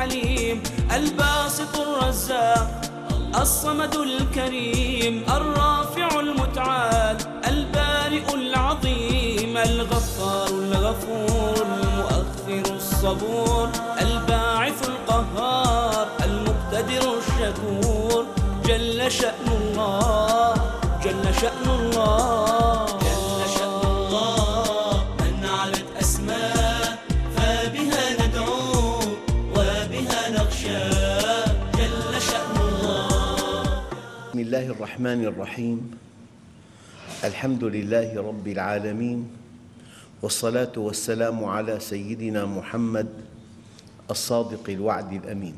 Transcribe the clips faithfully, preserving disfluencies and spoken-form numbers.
الحليم، الباسط الرزاق الصمد الكريم، الرافع المتعال البارئ العظيم، الغفار الغفور المؤخر الصبور، الباعث القهار المقتدر الشكور. جل شأن الله جل شأن الله جل شأن الله من علت أسماء فبها ندعو وبها نخشى. جل شأن الله. بسم الله الرحمن الرحيم. الحمد لله رب العالمين، والصلاة والسلام على سيدنا محمد الصادق الوعد الأمين.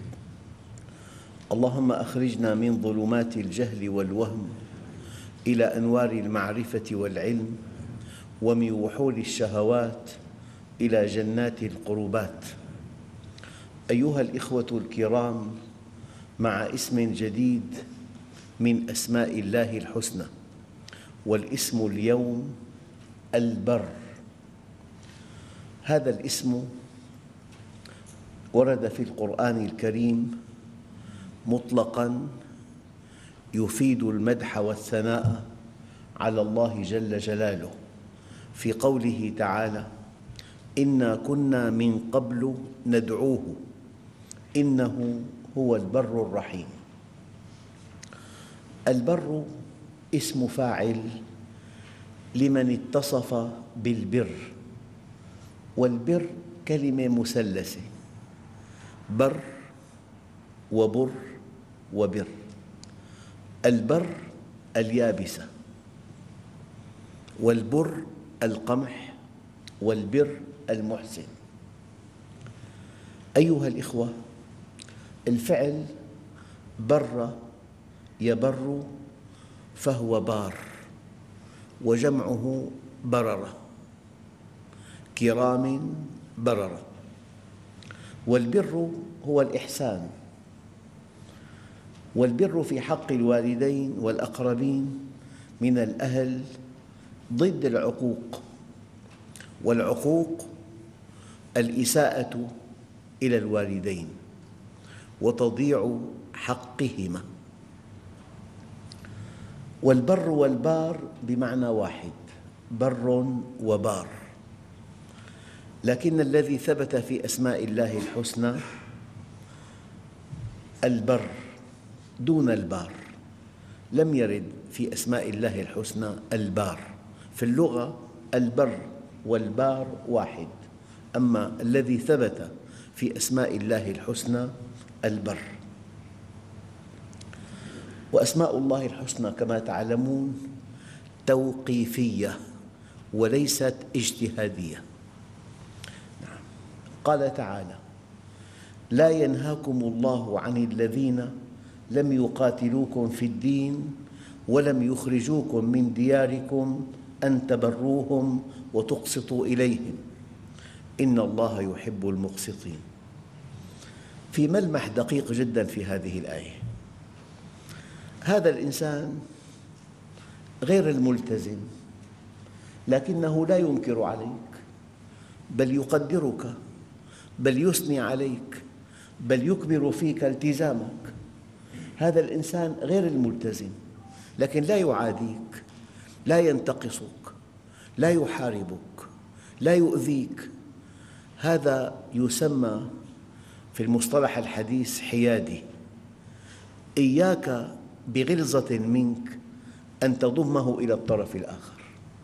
اللهم أخرجنا من ظلمات الجهل والوهم إلى أنوار المعرفة والعلم، ومن وحول الشهوات إلى جنات القربات. أيها الإخوة الكرام، مع اسم جديد من أسماء الله الحسنى، والاسم اليوم البر. هذا الاسم ورد في القرآن الكريم مطلقاً يفيد المدح والثناء على الله جل جلاله، في قوله تعالى: إنا كنا من قبل ندعوه إنه هو البر الرحيم. البر اسم فاعل لمن اتصف بالبر، والبر كلمة مثلثة: بر وبر وبر. البر اليابسة، والبر القمح، والبر المحسن. أيها الإخوة، الفعل بر يبر فهو بار، وجمعه بررة، كرام بررة. والبر هو الإحسان، والبر في حق الوالدين والأقربين من الأهل ضد العقوق، والعقوق الإساءة إلى الوالدين وتضييع حقهما. والبر والبار بمعنى واحد، بر وبار، لكن الذي ثبت في أسماء الله الحسنى البر دون البار. لم يرد في أسماء الله الحسنى البار. في اللغة البر والبار واحد، أما الذي ثبت في أسماء الله الحسنى البر. وأسماء الله الحسنى كما تعلمون توقيفية وليست اجتهادية. قال تعالى: لا ينهاكم الله عن الذين لم يقاتلوكم في الدين ولم يخرجوكم من دياركم أن تبروهم وتقسطوا إليهم إن الله يحب المقسطين. في ملمح دقيق جدا في هذه الآية. هذا الإنسان غير الملتزم، لكنه لا ينكر عليك، بل يقدرك، بل يثني عليك، بل يكبر فيك التزامك. هذا الإنسان غير الملتزم، لكن لا يعاديك، لا ينتقصك، لا يحاربك، لا يؤذيك. هذا يسمى في المصطلح الحديث حيادي. إياك بغلظة منك أن تضمه إلى الطرف الآخر.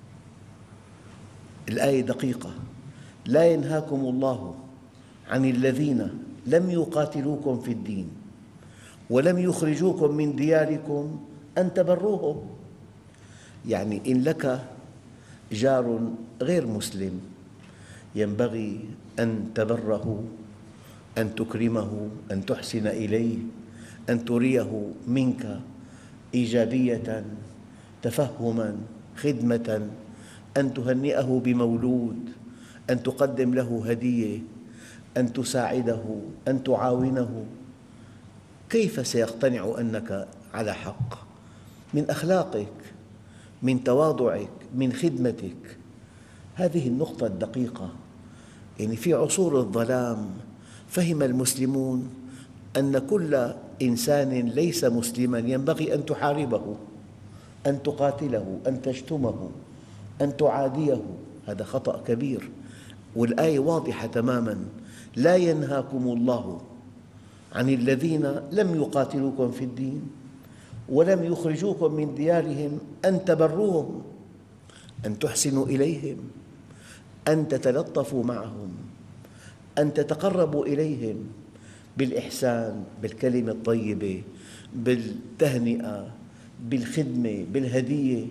الآية دقيقة: لا ينهاكم الله عن الذين لم يقاتلوكم في الدين ولم يخرجوكم من دياركم أن تبروهم. يعني إن لك جار غير مسلم ينبغي أن تبره، أن تكرمه، أن تحسن إليه، أن تريه منك إيجابية، تفهماً، خدمة، أن تهنئه بمولود، أن تقدم له هدية، أن تساعده، أن تعاونه. كيف سيقتنع أنك على حق؟ من أخلاقك، من تواضعك، من خدمتك. هذه النقطة الدقيقة. يعني في عصور الظلام فهم المسلمون أن كل إنسان ليس مسلماً ينبغي أن تحاربه، أن تقاتله، أن تشتمه، أن تعاديه. هذا خطأ كبير، والآية واضحة تماماً: لا ينهاكم الله عن الذين لم يقاتلوكم في الدين ولم يخرجوكم من ديارهم أن تبروهم، أن تحسنوا إليهم، أن تتلطفوا معهم، أن تتقربوا إليهم بالإحسان، بالكلمة الطيبة، بالتهنئة، بالخدمة، بالهدية،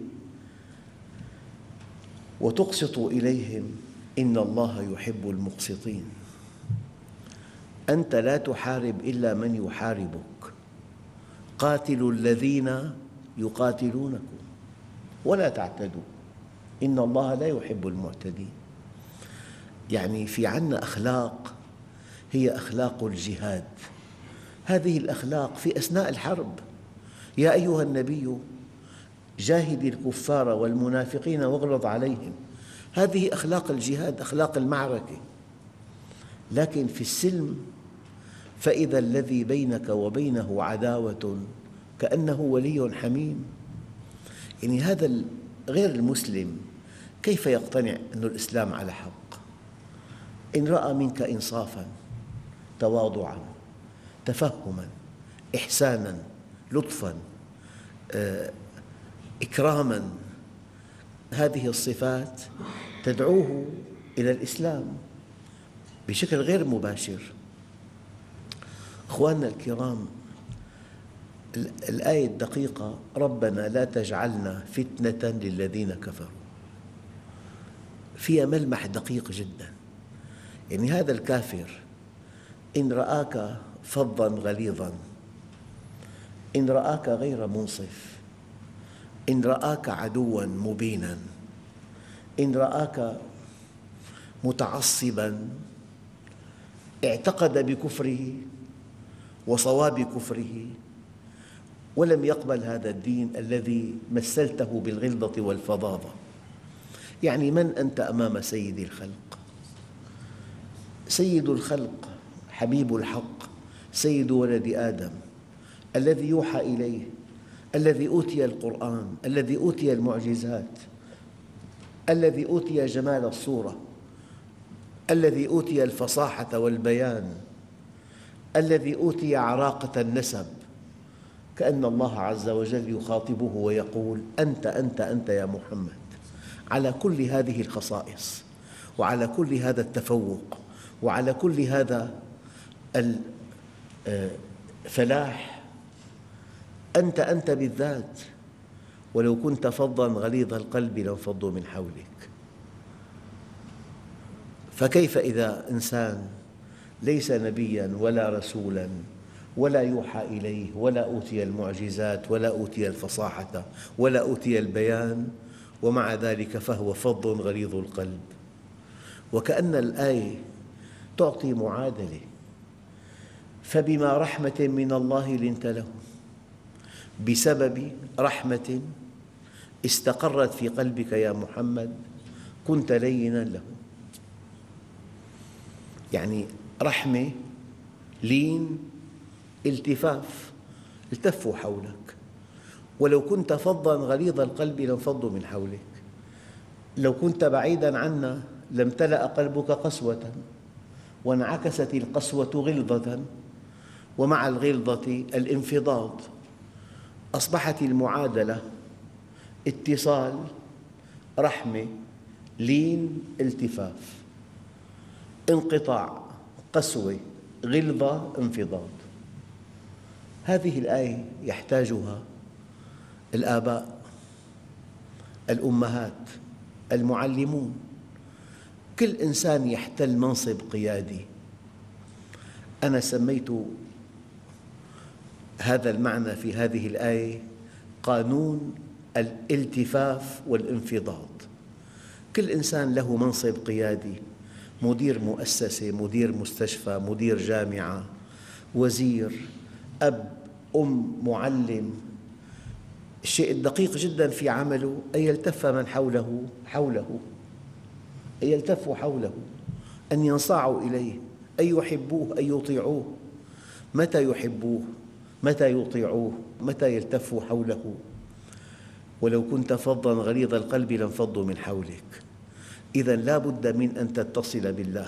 وتقسطوا إليهم، إن الله يحب المقسطين. أنت لا تحارب إلا من يحاربك، قاتلوا الذين يقاتلونكم ولا تعتدوا إن الله لا يحب المعتدين. يعني في عنا أخلاق هي أخلاق الجهاد، هذه الأخلاق في أثناء الحرب: يا أيها النبي جاهد الكفار والمنافقين واغلظ عليهم. هذه أخلاق الجهاد، أخلاق المعركة. لكن في السلم فإذا الذي بينك وبينه عداوة كأنه ولي حميم. يعني هذا غير المسلم كيف يقتنع أن الإسلام على حق؟ إن رأى منك إنصافاً، تواضعاً، تفهماً، إحساناً، لطفاً، إكراماً، هذه الصفات تدعوه إلى الإسلام بشكل غير مباشر. أخواننا الكرام، الآية الدقيقة: ربنا لا تجعلنا فتنة للذين كفروا، فيها ملمح دقيق جداً. يعني هذا الكافر إن رآك فظاً غليظاً، إن رآك غير منصف، إن رآك عدواً مبيناً، إن رآك متعصباً، اعتقد بكفره وصواب كفره ولم يقبل هذا الدين الذي مثلته بالغلظة والفظاظة. يعني من أنت أمام سيد الخلق؟ سيد الخلق، حبيب الحق، سيد ولد آدم، الذي يوحى إليه، الذي أوتي القرآن، الذي أوتي المعجزات، الذي أوتي جمال الصورة، الذي أوتي الفصاحة والبيان، الذي أوتي عراقة النسب. كأن الله عز وجل يخاطبه ويقول: أنت أنت أنت يا محمد، على كل هذه الخصائص، وعلى كل هذا التفوق، وعلى كل هذا الفلاح، أنت أنت بالذات، ولو كنت فظاً غليظ القلب لانفضوا من حولك. فكيف إذا إنسان ليس نبياً ولا رسولاً ولا يوحى إليه ولا أوتي المعجزات ولا أوتي الفصاحة ولا أوتي البيان، ومع ذلك فهو فظ غليظ القلب؟ وكأن الآية تعطي معادلة: فبما رحمة من الله لنت لهم، بسبب رحمة استقرت في قلبك يا محمد كنت ليناً لهم. يعني رحمة، لين، التفاف، التفوا حولك. ولو كنت فظاً غليظ القلب لانفضوا من حولك. لو كنت بعيداً عنا لامتلأ قلبك قسوة، وانعكست القسوة غلظة، ومع الغلظة الانفضاض. أصبحت المعادلة اتصال، رحمة، لين، التفاف، انقطاع، قسوة، غلظة، انفضاض. هذه الآية يحتاجها الآباء، الأمهات، المعلمون، كل إنسان يحتل منصب قيادي. أنا سميت هذا المعنى في هذه الآية قانون الالتفاف والانفضاض. كل إنسان له منصب قيادي: مدير مؤسسة، مدير مستشفى، مدير جامعة، وزير، أب، أم، معلم. الشيء الدقيق جداً في عمله أن يلتف من حوله حوله، أن يلتفوا حوله، أن ينصاعوا إليه، أن يحبوه، أن يطيعوه. متى يحبوه؟ متى يطيعوه؟ متى يلتفوا حوله؟ ولو كنت فظاً غليظ القلب لانفضوا من حولك. إذن لا بد من أن تتصل بالله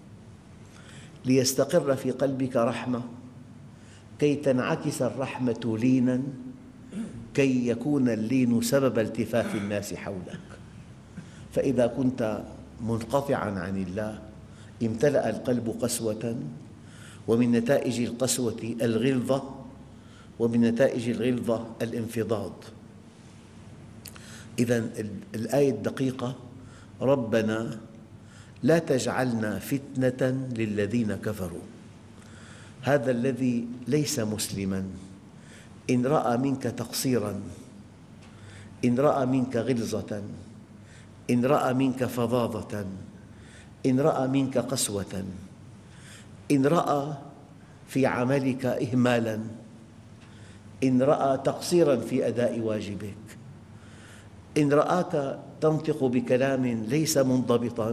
ليستقر في قلبك رحمة، كي تنعكس الرحمة ليناً، كي يكون اللين سبب التفاف الناس حولك. فإذا كنت منقطعاً عن الله امتلأ القلب قسوة، ومن نتائج القسوة الغلظة، ومن نتائج الغلظة الانفضاض. إذن الآية الدقيقة: ربنا لا تجعلنا فتنة للذين كفروا. هذا الذي ليس مسلماً إن رأى منك تقصيراً، إن رأى منك غلظة، إن رأى منك فظاظة، إن رأى منك قسوة، إن رأى في عملك إهمالاً، إن رأى تقصيراً في أداء واجبك، إن رآك تنطق بكلام ليس منضبطاً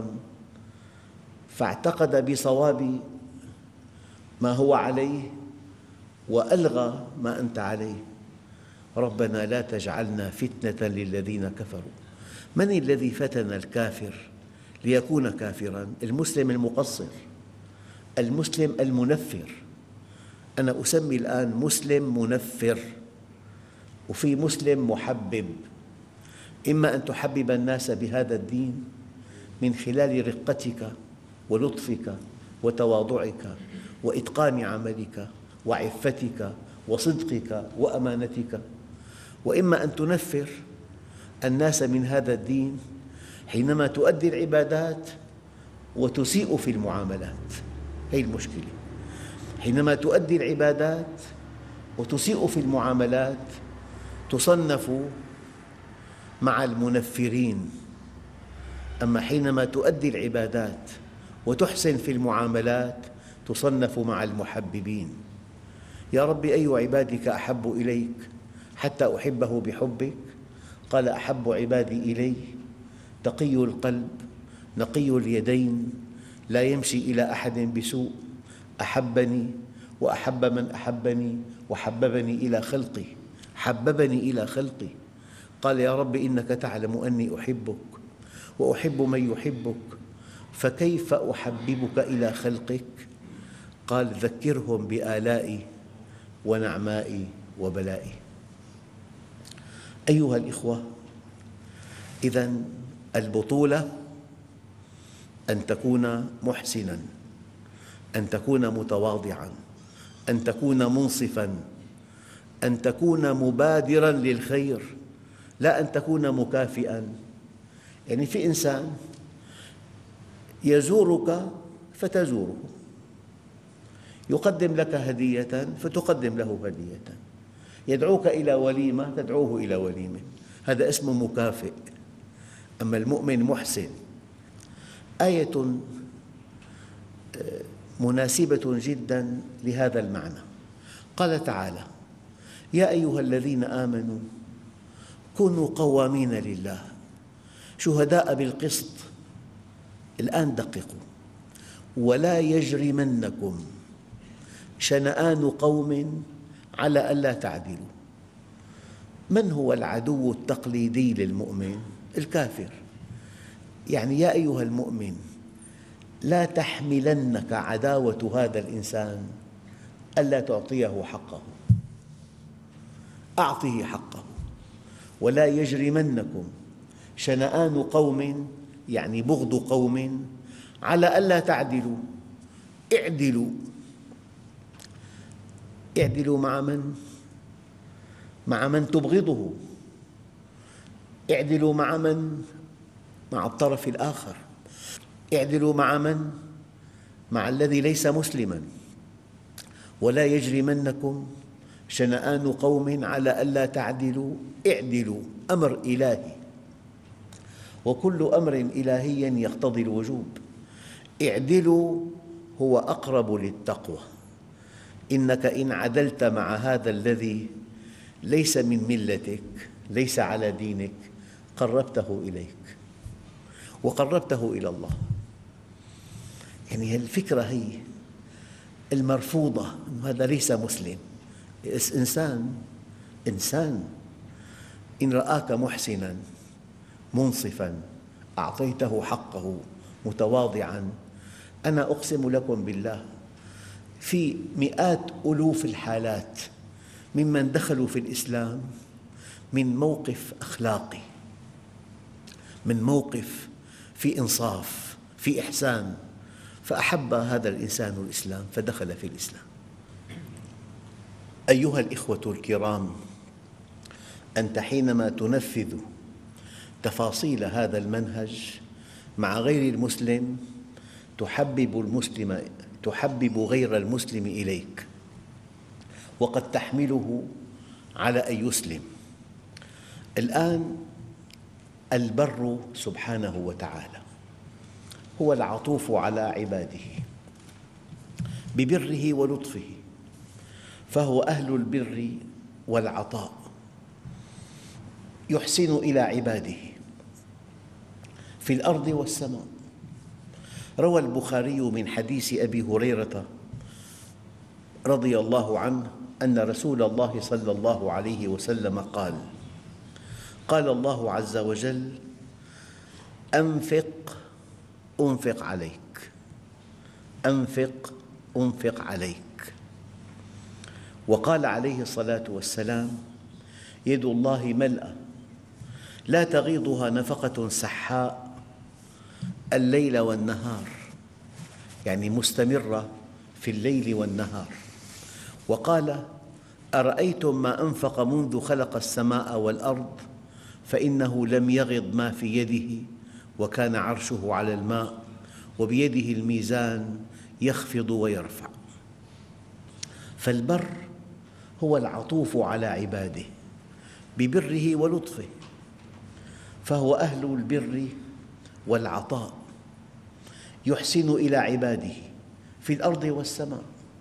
فاعتقد بصواب ما هو عليه وألغى ما أنت عليه، ربنا لا تجعلنا فتنة للذين كفروا. من الذي فتن الكافر ليكون كافراً؟ المسلم المقصر، المسلم المنفر. أنا أسمي الآن مسلم منفر، وفي مسلم محبب. إما أن تحبب الناس بهذا الدين من خلال رقتك ولطفك وتواضعك وإتقان عملك وعفتك وصدقك وأمانتك، وإما أن تنفر الناس من هذا الدين حينما تؤدي العبادات وتسيء في المعاملات. هذه المشكلة، حينما تؤدي العبادات وتسيء في المعاملات تصنف مع المنفرين، أما حينما تؤدي العبادات وتحسن في المعاملات تصنف مع المحببين. يا رب أي عبادك أحب إليك حتى أحبه بحبك؟ قال أحب عبادي إلي تقي القلب نقي اليدين لا يمشي إلى أحد بسوء، أحبني وأحب من أحبني وحببني إلى خلقي، حببني إلى خلقي. قال يا رب إنك تعلم أني أحبك وأحب من يحبك، فكيف أحببك إلى خلقك؟ قال ذكرهم بآلائي ونعمائي وبلائي. أيها الإخوة، إذن البطولة أن تكون محسناً، أن تكون متواضعاً، أن تكون منصفاً، أن تكون مبادراً للخير، لا أن تكون مكافئاً. يعني في إنسان يزورك فتزوره، يقدم لك هدية فتقدم له هدية، يدعوك إلى وليمة تدعوه إلى وليمة، هذا اسمه مكافئ. أما المؤمن محسن. آية مناسبة جداً لهذا المعنى. قال تعالى يا أيها الذين آمنوا كونوا قوامين لله شهداء بالقسط. الآن دققوا: ولا يجرمنكم شنآن قوم على ألا تعدلوا. من هو العدو التقليدي للمؤمن؟ الكافر. يعني يا أيها المؤمن لا تحملنك عداوة هذا الإنسان ألا تعطيه حقه، أعطه حقه. ولا يجرمنكم شنآن قوم يعني بغض قوم على ألا تعدلوا. اعدلوا. اعدلوا مع من؟ مع من تبغضه. اعدلوا مع من؟ مع الطرف الآخر. اعدلوا مع من؟ مع الذي ليس مسلماً. ولا يجرمنكم شنآن قوم على ألا تعدلوا اعدلوا. أمر إلهي، وكل أمر إلهي يقتضي الوجوب. اعدلوا هو أقرب للتقوى. إنك إن عدلت مع هذا الذي ليس من ملتك، ليس على دينك، قربته إليك وقربته إلى الله. يعني الفكرة هي المرفوضة، هذا ليس مسلم. إنسان إنسان إن رآك محسناً منصفاً أعطيته حقه متواضعاً، أنا أقسم لكم بالله في مئات ألوف الحالات ممن دخلوا في الإسلام من موقف أخلاقي، من موقف في إنصاف، في إحسان، فأحب هذا الإنسان الإسلام فدخل في الإسلام. أيها الإخوة الكرام، أنت حينما تنفذ تفاصيل هذا المنهج مع غير المسلم تحبب المسلم تحبب غير المسلم إليك، وقد تحمله على أن يسلم. الآن البر سبحانه وتعالى هو العطوف على عباده ببره ولطفه، فهو أهل البر والعطاء، يحسن إلى عباده في الأرض والسماء. روى البخاري من حديث أبي هريرة رضي الله عنه أن رسول الله صلى الله عليه وسلم قال: قال الله عز وجل: أنفق أنفق عليك، أنفق أنفق عليك. وقال عليه الصلاة والسلام: يد الله ملأى لا تغيضها نفقة سحاء الليل والنهار، يعني مستمرة في الليل والنهار. وقال: أرأيتم ما أنفق منذ خلق السماء والأرض فإنه لم يغض ما في يده، وكان عرشه على الماء، وبيده الميزان يخفض ويرفع. فالبر هو العطوف على عباده ببره ولطفه، فهو أهل البر والعطاء، يحسن إلى عباده في الأرض والسماء.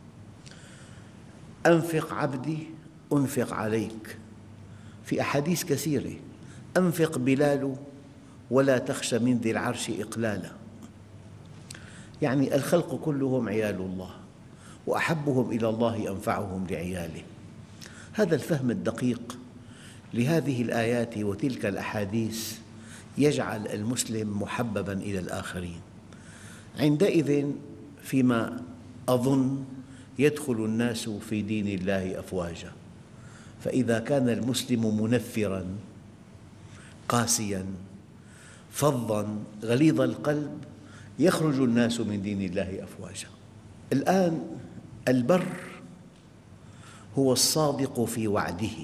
أنفق عبدي أنفق عليك، في أحاديث كثيرة. أنفق بلال ولا تخش من ذي العرش إقلالا، يعني الخلق كلهم عيال الله، وأحبهم إلى الله أنفعهم لعياله. هذا الفهم الدقيق لهذه الآيات وتلك الأحاديث يجعل المسلم محبباً إلى الآخرين. عندئذ فيما أظن يدخل الناس في دين الله أفواجاً، فإذا كان المسلم منفراً قاسياً فظاً غليظ القلب يخرج الناس من دين الله أفواجاً. الآن البر هو الصادق في وعده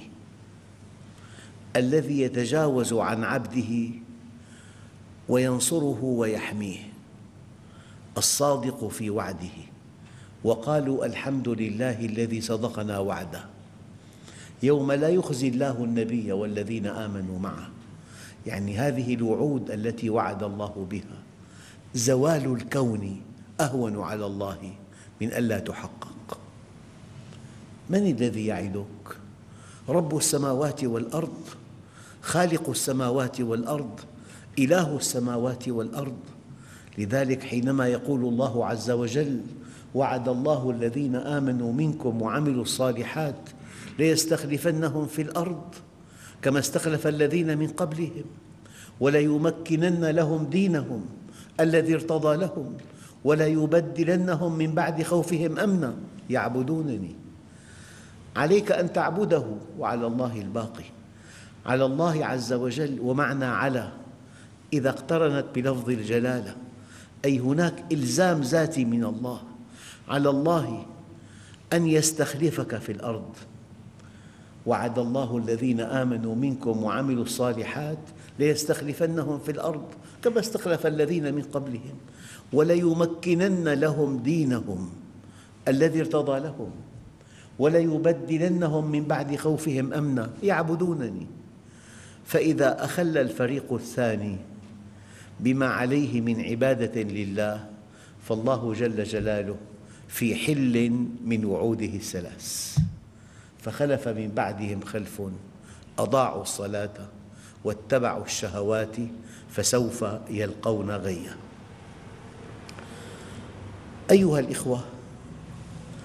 الذي يتجاوز عن عبده وينصره ويحميه، الصادق في وعده. وقالوا: الحمد لله الذي صدقنا وعده يوم لا يخزي الله النبي والذين آمنوا معه. يعني هذه الوعود التي وعد الله بها زوال الكون أهون على الله من ألا تحقق. من الذي يعدك؟ رب السماوات والأرض، خالق السماوات والأرض، إله السماوات والأرض. لذلك حينما يقول الله عز وجل: وعد الله الذين آمنوا منكم وعملوا الصالحات ليستخلفنهم في الأرض كما استخلف الذين من قبلهم وليمكنن لهم دينهم الذي ارتضى لهم وليبدلنهم من بعد خوفهم أمنا يعبدونني. عليك أن تعبده، وعلى الله الباقي، على الله عز وجل. ومعنى على إذا اقترنت بلفظ الجلالة أي هناك إلزام ذاتي من الله، على الله أن يستخلفك في الأرض. وعد الله الذين آمنوا منكم وعملوا الصالحات ليستخلفنهم في الأرض كما استخلف الذين من قبلهم وليمكنن لهم دينهم الذي ارتضى لهم وليبدلنهم من بعد خوفهم أمنا يعبدونني. فإذا أخل الفريق الثاني بما عليه من عبادة لله فالله جل جلاله في حل من وعوده الثلاث. فخلف من بعدهم خلف أضاعوا الصلاة واتبعوا الشهوات فسوف يلقون غيا. أيها الإخوة،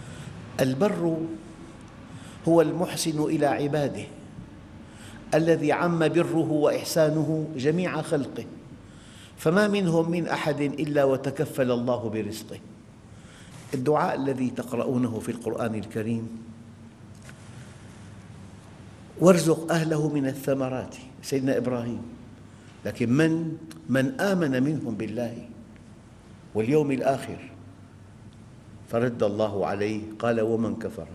البر هو المحسن إلى عباده الذي عم بره وإحسانه جميع خلقه، فما منهم من أحد إلا وتكفل الله برزقه. الدعاء الذي تقرؤونه في القرآن الكريم: وارزق أهله من الثمرات، سيدنا إبراهيم، لكن من من آمن منهم بالله واليوم الآخر، فرد الله عليه قال: ومن كفر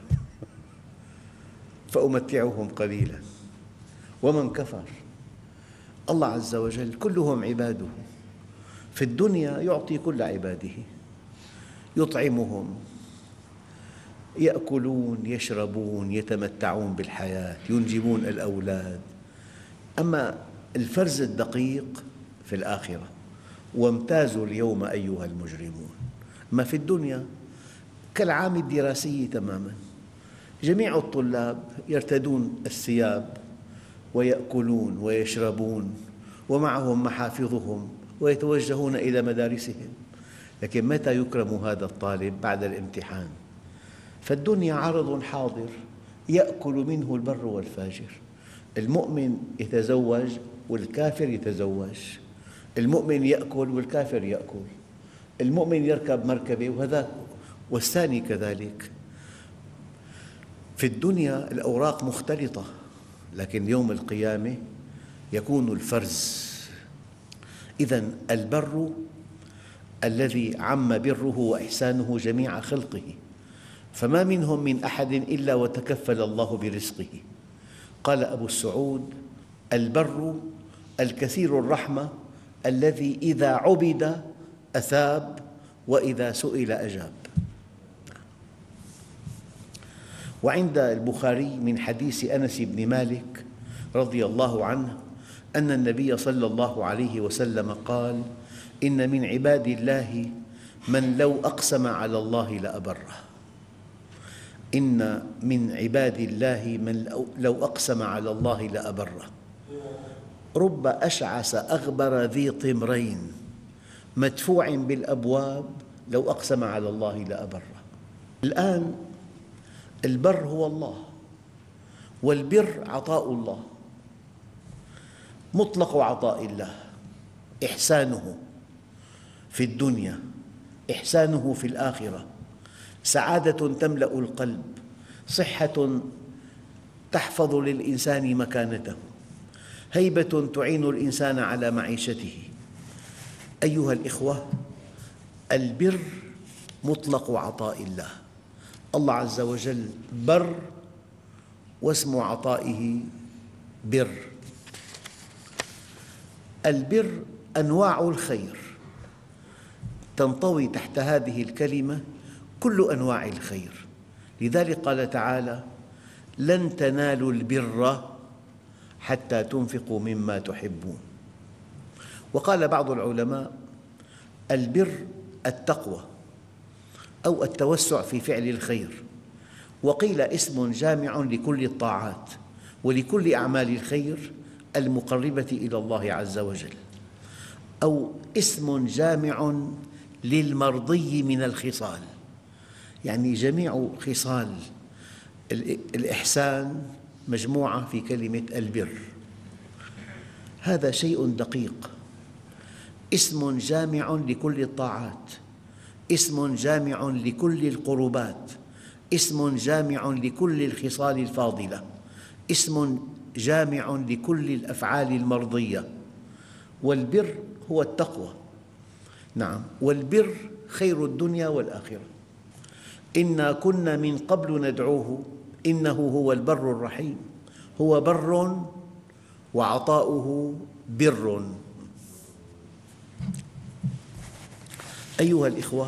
فأمتعهم قليلا. ومن كفر، الله عز وجل كلهم عباده، في الدنيا يعطي كل عباده، يطعمهم، يأكلون، يشربون، يتمتعون بالحياة، ينجبون الأولاد. أما الفرز الدقيق في الآخرة: وامتازوا اليوم أيها المجرمون. ما في الدنيا كالعام الدراسي تماماً، جميع الطلاب يرتدون الثياب ويأكلون ويشربون ومعهم محافظهم ويتوجهون إلى مدارسهم، لكن متى يكرم هذا الطالب؟ بعد الامتحان. فالدنيا عرض حاضر يأكل منه البر والفاجر، المؤمن يتزوج والكافر يتزوج، المؤمن يأكل والكافر يأكل، المؤمن يركب مركبة وهذا والثاني كذلك. في الدنيا الأوراق مختلطة، لكن يوم القيامة يكون الفرز. إذن البر الذي عم بره وإحسانه جميع خلقه، فما منهم من أحد إلا وتكفل الله برزقه. قال أبو السعود: البر الكثير الرحمة الذي إذا عبد أثاب وإذا سئل أجاب. وعند البخاري من حديث أنس بن مالك رضي الله عنه أن النبي صلى الله عليه وسلم قال: إن من عباد الله من لو أقسم على الله لأبره. إن من عباد الله من لو أقسم على الله لأبره. رب أشعث أغبر ذي طمرين مدفوع بالأبواب لو أقسم على الله لأبره. الآن البر هو الله، والبر عطاء الله، مطلق عطاء الله، إحسانه في الدنيا، إحسانه في الآخرة، سعادة تملأ القلب، صحة تحفظ للإنسان مكانته، هيبة تعين الإنسان على معيشته. أيها الإخوة، البر مطلق عطاء الله. الله عز وجل بر واسم عطائه بر. البر أنواع الخير، تنطوي تحت هذه الكلمة كل أنواع الخير. لذلك قال تعالى: لن تنالوا البر حتى تنفقوا مما تحبون. وقال بعض العلماء: البر التقوى أو التوسع في فعل الخير، وقيل اسم جامع لكل الطاعات ولكل أعمال الخير المقربة إلى الله عز وجل، أو اسم جامع للمرضي من الخصال، يعني جميع خصال الإحسان مجموعة في كلمة البر. هذا شيء دقيق، اسم جامع لكل الطاعات، اسم جامع لكل القربات، اسم جامع لكل الخصال الفاضلة، اسم جامع لكل الأفعال المرضية. والبر هو التقوى، نعم، والبر خير الدنيا والآخرة. إنا كنا من قبل ندعوه إنه هو البر الرحيم. هو بر وعطاؤه بر. أيها الإخوة،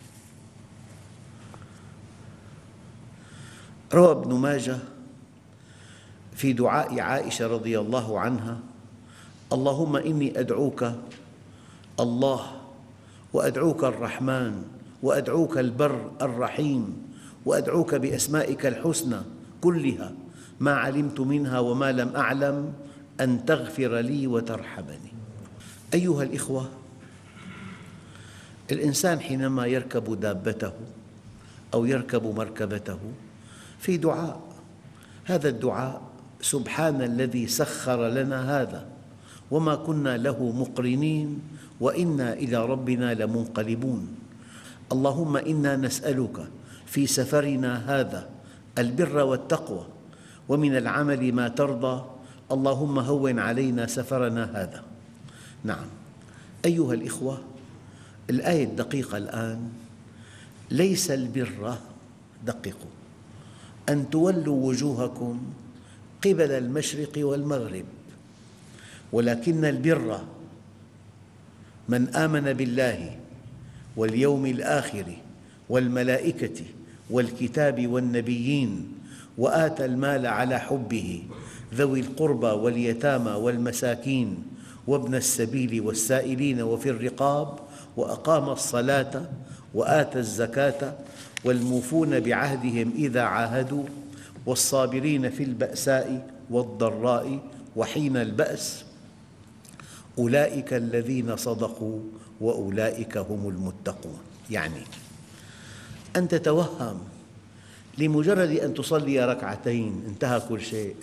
روى ابن ماجه في دعاء عائشة رضي الله عنها: اللهم إني أدعوك الله، وأدعوك الرحمن، وأدعوك البر الرحيم، وأدعوك بأسمائك الحسنى كلها ما علمت منها وما لم أعلم أن تغفر لي وترحمني. أيها الإخوة، الإنسان حينما يركب دابته أو يركب مركبته في دعاء. هذا الدعاء: سبحان الذي سخر لنا هذا وما كنا له مقرنين وإنا إلى ربنا لمنقلبون. اللهم إنا نسألك في سفرنا هذا البر والتقوى، ومن العمل ما ترضى، اللهم هون علينا سفرنا هذا. نعم أيها الإخوة، الآية الدقيقة الآن: ليس البر، دققوا، أن تولوا وجوهكم قبل المشرق والمغرب، ولكن البر من آمن بالله واليوم الآخر والملائكة والكتاب والنبيين وآتى المال على حبه ذوي القربى واليتامى والمساكين وابن السبيل والسائلين وفي الرقاب وأقام الصلاة وآتى الزكاة والموفون بعهدهم إذا عاهدوا والصابرين في البأساء والضراء وحين البأس أولئك الذين صدقوا وأولئك هم المتقون. يعني أن تتوهم لمجرد أن تصلي ركعتين انتهى كل شيء.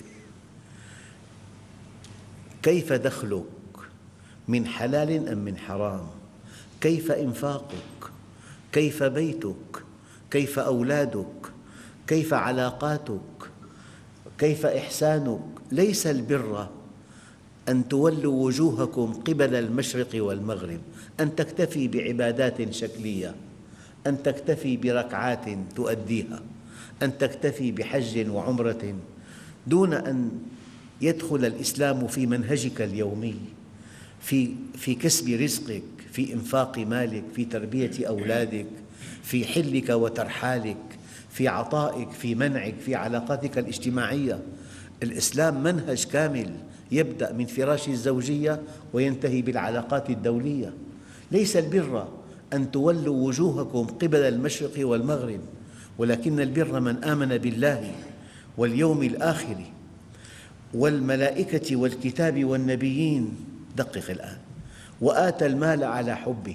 كيف دخلك؟ من حلال أم من حرام؟ كيف إنفاقك؟ كيف بيتك؟ كيف أولادك؟ كيف علاقاتك؟ كيف إحسانك؟ ليس البر أن تولوا وجوهكم قبل المشرق والمغرب، أن تكتفي بعبادات شكلية، أن تكتفي بركعات تؤديها، أن تكتفي بحج وعمرة دون أن يدخل الإسلام في منهجك اليومي، في في كسب رزقك، في إنفاق مالك، في تربية أولادك، في حلك وترحالك، في عطائك، في منعك، في علاقاتك الاجتماعية. الإسلام منهج كامل يبدأ من فراش الزوجية وينتهي بالعلاقات الدولية. ليس البر أن تولوا وجوهكم قبل المشرق والمغرب، ولكن البر من آمن بالله واليوم الآخر والملائكة والكتاب والنبيين. دقق الآن: وآتى المال على حبه.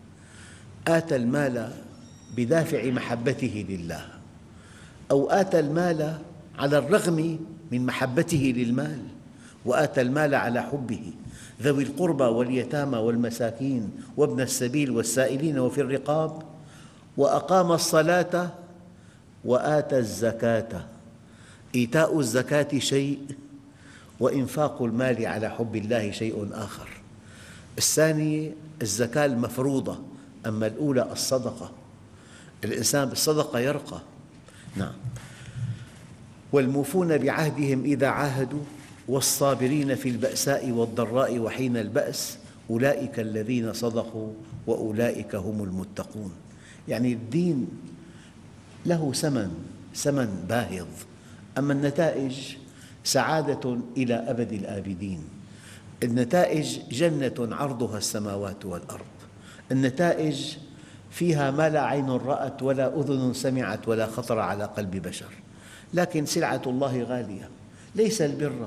آتى المال بدافع محبته لله، أو آتى المال على الرغم من محبته للمال. وآتى المال على حبه ذوي القربى واليتامى والمساكين وابن السبيل والسائلين وفي الرقاب وأقام الصلاة وآتى الزكاة. إيتاء الزكاة شيء، وإنفاق المال على حب الله شيء آخر. الثانية الزكاة المفروضة، أما الأولى الصدقة. الإنسان بالصدقة يرقى. نعم. والموفون بعهدهم إذا عاهدوا والصابرين في البأساء والضراء وحين البأس أولئك الذين صدقوا وأولئك هم المتقون. يعني الدين له ثمن، ثمن باهظ، أما النتائج سعادة إلى أبد الآبدين. النتائج جنة عرضها السماوات والأرض. النتائج فيها ما لا عين رأت ولا أذن سمعت ولا خطر على قلب بشر. لكن سلعة الله غالية. ليس البر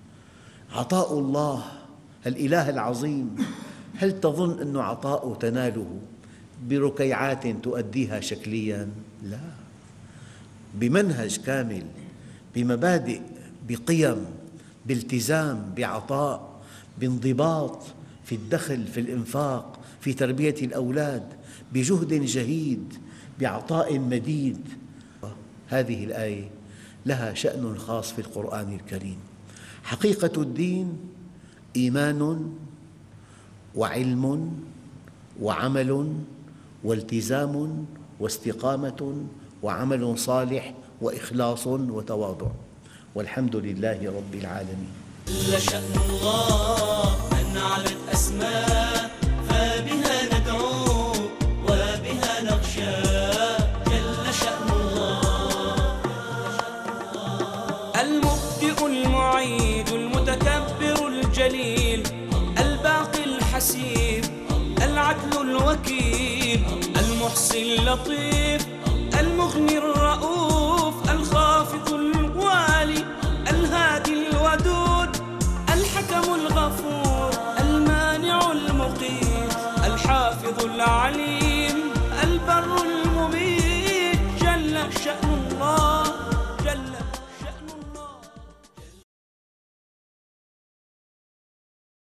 عطاء الله الإله العظيم. هل تظن أن عطاء تناله بركيعات تؤديها شكلياً؟ لا، بمنهج كامل، بمبادئ، بقيم، بالتزام، بعطاء، بانضباط في الدخل، في الإنفاق، في تربية الأولاد، بجهد جهيد، بعطاء مديد. هذه الآية لها شأن خاص في القرآن الكريم. حقيقة الدين إيمان وعلم وعمل والتزام واستقامة وعمل صالح وإخلاص وتواضع، والحمد لله رب العالمين. جل شأن الله من علت أسماء، فبها ندعو وبها نخشى. جل شأن الله المبدئ المعيد المتكبر الجليل الباقي الحسيب العدل الوكيل المحصي اللطيف المغني الرؤوف الخافض الوالي الهادي الودود الحكم الغفور المانع المقيت الحافظ العليم البر المميت. شأن